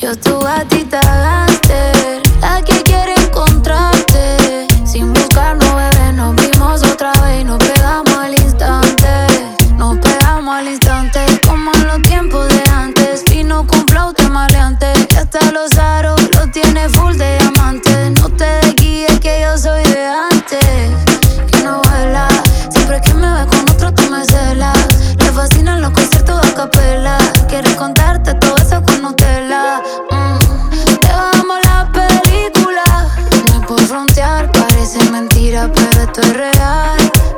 Yo tu gatita gángster, la que quiere encontrarte. Sin buscarnos, bebé, nos vimos otra vez y nos pegamos al instante. Nos pegamos al instante, como en los tiempos de antes. Vino con flauta maleante, y hasta los aros los tiene full de diamantes. No te desguíes que yo soy de antes, que no vuela. Siempre que me ves con otro tú me celas. Le fascinan los conciertos a capela. Quiere contarte todo eso con Nutella. Te bajamos la película. No es por frontear, parece mentira, pero esto es real.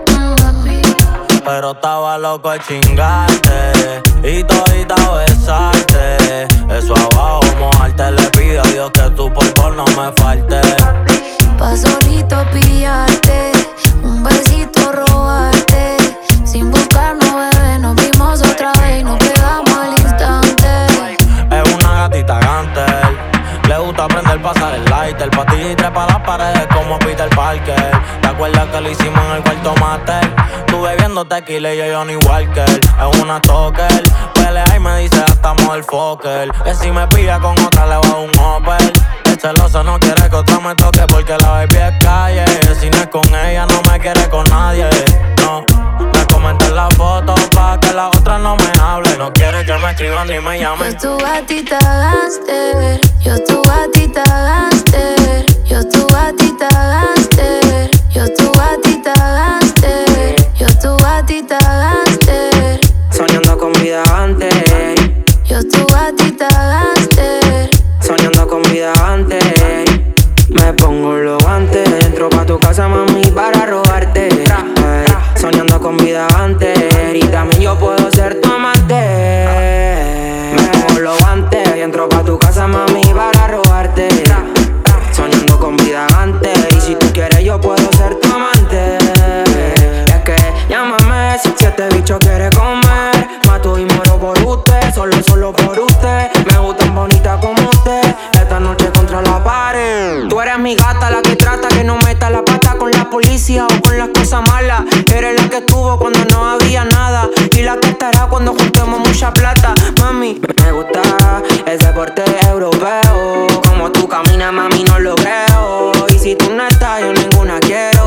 Pero estaba loco de chingarte y todita besarte. Eso abajo, mojarte. Le pido a Dios que tu polvo no me falte. Pa' solito pillarte, un besito robarte. Sin buscarnos, bebé, nos vimos otra vez y nos pegamos al instante. Es una gatita gánster, le gusta aprender a pasar el lighter. Patilla y trepa las paredes como Peter Parker. ¿Te acuerdas que lo hicimos en el cuarto master? Tú bebiendo tequila y yo Johnny Walker. Es una stalker, pelea y me dice hasta motherfucker. Que si me pilla con otra le va a un Opel. El celoso no quiere que otra me toque porque la baby es calle. Si no es con ella no me quiere con nadie. No, me comentan la foto pa' que la otra no me hable. No quiere que me escriban ni me llamen. Yo tu gatita gángster, yo tu gatita gángster. Yo tu gatita gángster, yo tu gatita gángster. Yo tu gatita gángster, soñando con vida antes. yo tu gatita gángster. Soñando con vida antes. Me pongo los guantes, entro pa' tu casa, mami, para robarte. Ay, soñando con vida antes. Y también yo puedo ser tu amante. Me pongo los guantes, entro pa' tu casa, mami, para robarte. Soñando con vida antes. Y si tú quieres yo puedo ser tu amante. Es que llámame si este bicho quiere comer. Mato y muero por usted, solo por usted. Me gustan bonita como usted. Esta noche contra la pared. Tú eres mi gata, la que trata que no meta la pata con la policía o con las cosas malas. Eres la que estuvo cuando no había nada y la que estará cuando juntemos mucha plata. Mami, me gusta ese porte europeo. Como tú caminas, mami, no lo creo. Y si tú no estás, yo ninguna quiero.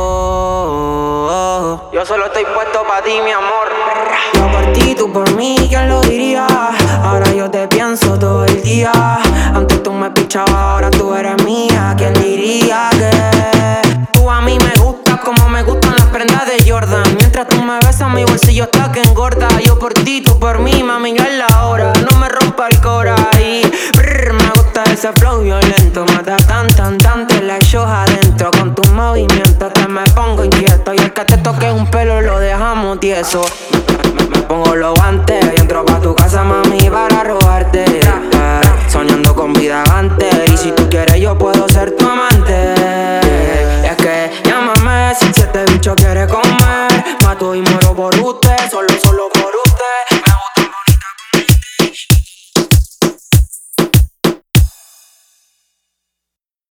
Yo solo estoy puesto pa' ti, mi amor. Yo por ti, tú por mí, ¿quién lo diría? Ahora yo te pienso todo el día. Antes tú me pichabas, ahora tú eres mía. ¿Quién diría que tú a mí me gustas como me gustan las prendas de Jordan? Mientras tú me besas, mi bolsillo está que engorda. Yo por ti, tú por mí, mami, ya es la hora. No me rompa el cora y me gusta ese flow violento. Mata tan, te la echo adentro. Con tus movimientos te me pongo inquieto. Y el que te toque un pelo lo dejamos tieso. Me pongo los guantes y entro pa' tu casa, mami, para robarte. Soñando con vida antes. Y si tú quieres yo puedo ser tu amante. Es que llámame si este bicho quiere comer. Mato y muero por usted, solo